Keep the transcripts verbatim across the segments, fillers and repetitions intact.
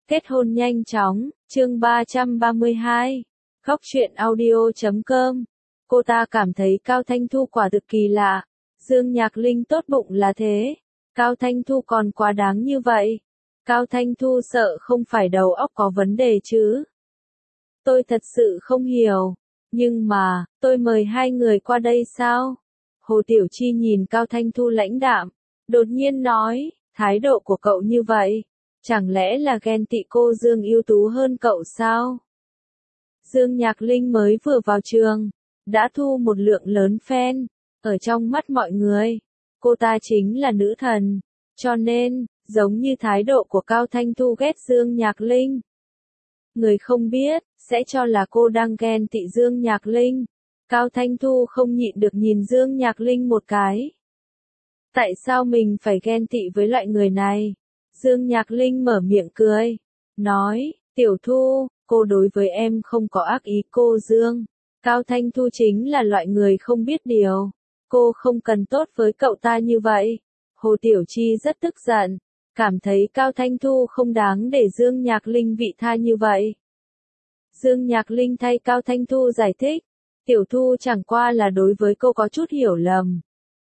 Kết hôn nhanh chóng, chương ba trăm ba mươi hai. Góc truyện audio chấm com. Cô ta cảm thấy Cao Thanh Thu quả thực kỳ lạ. Dương Nhạc Linh tốt bụng là thế. Cao Thanh Thu còn quá đáng như vậy. Cao Thanh Thu sợ không phải đầu óc có vấn đề chứ. Tôi thật sự không hiểu. Nhưng mà, tôi mời hai người qua đây sao? Hồ Tiểu Chi nhìn Cao Thanh Thu lãnh đạm. Đột nhiên nói, thái độ của cậu như vậy. Chẳng lẽ là ghen tị cô Dương ưu tú hơn cậu sao? Dương Nhạc Linh mới vừa vào trường, đã thu một lượng lớn fan. Ở trong mắt mọi người, cô ta chính là nữ thần. Cho nên, giống như thái độ của Cao Thanh Thu ghét Dương Nhạc Linh. Người không biết, sẽ cho là cô đang ghen tị Dương Nhạc Linh. Cao Thanh Thu không nhịn được nhìn Dương Nhạc Linh một cái. Tại sao mình phải ghen tị với loại người này? Dương Nhạc Linh mở miệng cười, nói, Tiểu Thu, cô đối với em không có ác ý cô Dương. Cao Thanh Thu chính là loại người không biết điều. Cô không cần tốt với cậu ta như vậy. Hồ Tiểu Chi rất tức giận, cảm thấy Cao Thanh Thu không đáng để Dương Nhạc Linh vị tha như vậy. Dương Nhạc Linh thay Cao Thanh Thu giải thích, Tiểu Thu chẳng qua là đối với cô có chút hiểu lầm.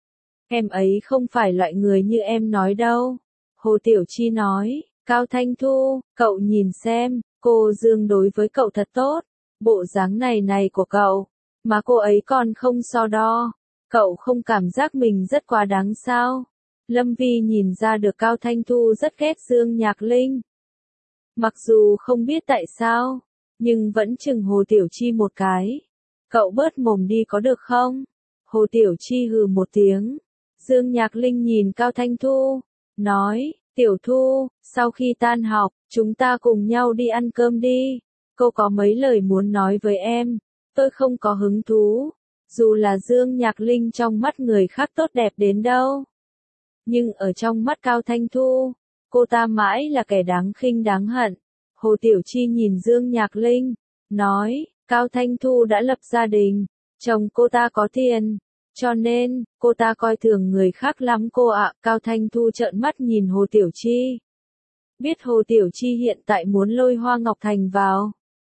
Em ấy không phải loại người như em nói đâu. Hồ Tiểu Chi nói, Cao Thanh Thu, cậu nhìn xem, cô Dương đối với cậu thật tốt, bộ dáng này này của cậu, mà cô ấy còn không so đo, cậu không cảm giác mình rất quá đáng sao? Lâm Vi nhìn ra được Cao Thanh Thu rất ghét Dương Nhạc Linh. Mặc dù không biết tại sao, nhưng vẫn chừng Hồ Tiểu Chi một cái. Cậu bớt mồm đi có được không? Hồ Tiểu Chi hừ một tiếng. Dương Nhạc Linh nhìn Cao Thanh Thu, nói, Tiểu Thu, sau khi tan học, chúng ta cùng nhau đi ăn cơm đi. Cô có mấy lời muốn nói với em, tôi không có hứng thú. Dù là Dương Nhạc Linh trong mắt người khác tốt đẹp đến đâu. Nhưng ở trong mắt Cao Thanh Thu, cô ta mãi là kẻ đáng khinh đáng hận. Hồ Tiểu Chi nhìn Dương Nhạc Linh, nói, Cao Thanh Thu đã lập gia đình, chồng cô ta có tiền. Cho nên, cô ta coi thường người khác lắm cô ạ. Cao Thanh Thu trợn mắt nhìn Hồ Tiểu Chi. Biết Hồ Tiểu Chi hiện tại muốn lôi Hoa Ngọc Thành vào.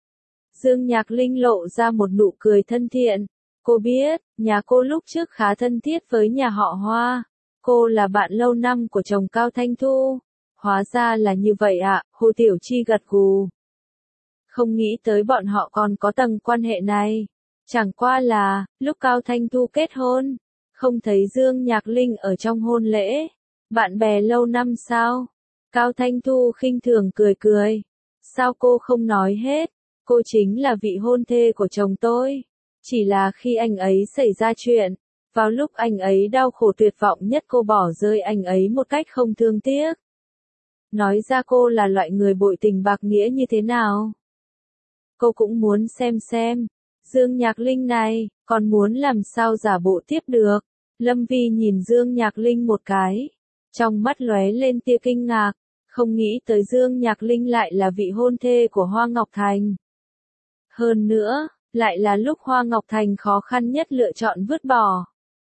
Dương Nhạc Linh lộ ra một nụ cười thân thiện. Cô biết, nhà cô lúc trước khá thân thiết với nhà họ Hoa. Cô là bạn lâu năm của chồng Cao Thanh Thu. Hóa ra là như vậy ạ. Hồ Tiểu Chi gật gù. Không nghĩ tới bọn họ còn có tầng quan hệ này. Chẳng qua là, lúc Cao Thanh Thu kết hôn, không thấy Dương Nhạc Linh ở trong hôn lễ. Bạn bè lâu năm sao? Cao Thanh Thu khinh thường cười cười. Sao cô không nói hết? Cô chính là vị hôn thê của chồng tôi. Chỉ là khi anh ấy xảy ra chuyện, vào lúc anh ấy đau khổ tuyệt vọng nhất cô bỏ rơi anh ấy một cách không thương tiếc. Nói ra cô là loại người bội tình bạc nghĩa như thế nào? Cô cũng muốn xem xem. Dương Nhạc Linh này, còn muốn làm sao giả bộ tiếp được. Lâm Vi nhìn Dương Nhạc Linh một cái. Trong mắt lóe lên tia kinh ngạc. Không nghĩ tới Dương Nhạc Linh lại là vị hôn thê của Hoa Ngọc Thành. Hơn nữa, lại là lúc Hoa Ngọc Thành khó khăn nhất lựa chọn vứt bỏ.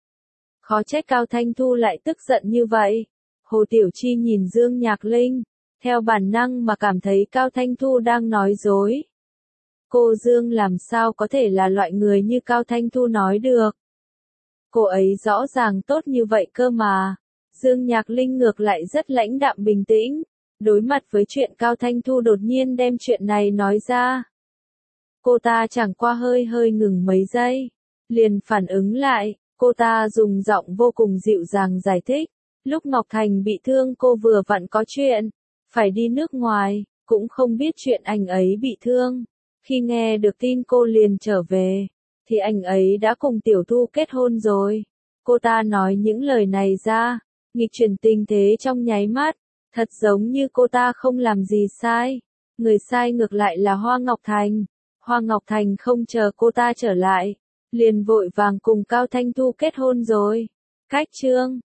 Khó trách Cao Thanh Thu lại tức giận như vậy. Hồ Tiểu Chi nhìn Dương Nhạc Linh, theo bản năng mà cảm thấy Cao Thanh Thu đang nói dối. Cô Dương làm sao có thể là loại người như Cao Thanh Thu nói được. Cô ấy rõ ràng tốt như vậy cơ mà. Dương Nhạc Linh ngược lại rất lãnh đạm bình tĩnh. Đối mặt với chuyện Cao Thanh Thu đột nhiên đem chuyện này nói ra. Cô ta chẳng qua hơi hơi ngừng mấy giây. Liền phản ứng lại, cô ta dùng giọng vô cùng dịu dàng giải thích. Lúc Ngọc Thành bị thương cô vừa vặn có chuyện. Phải đi nước ngoài, cũng không biết chuyện anh ấy bị thương. Khi nghe được tin cô liền trở về, thì anh ấy đã cùng Tiểu Thu kết hôn rồi. Cô ta nói những lời này ra, nghịch chuyển tình thế trong nháy mắt, thật giống như cô ta không làm gì sai. Người sai ngược lại là Hoa Ngọc Thành. Hoa Ngọc Thành không chờ cô ta trở lại, liền vội vàng cùng Cao Thanh Thu kết hôn rồi. Cách chương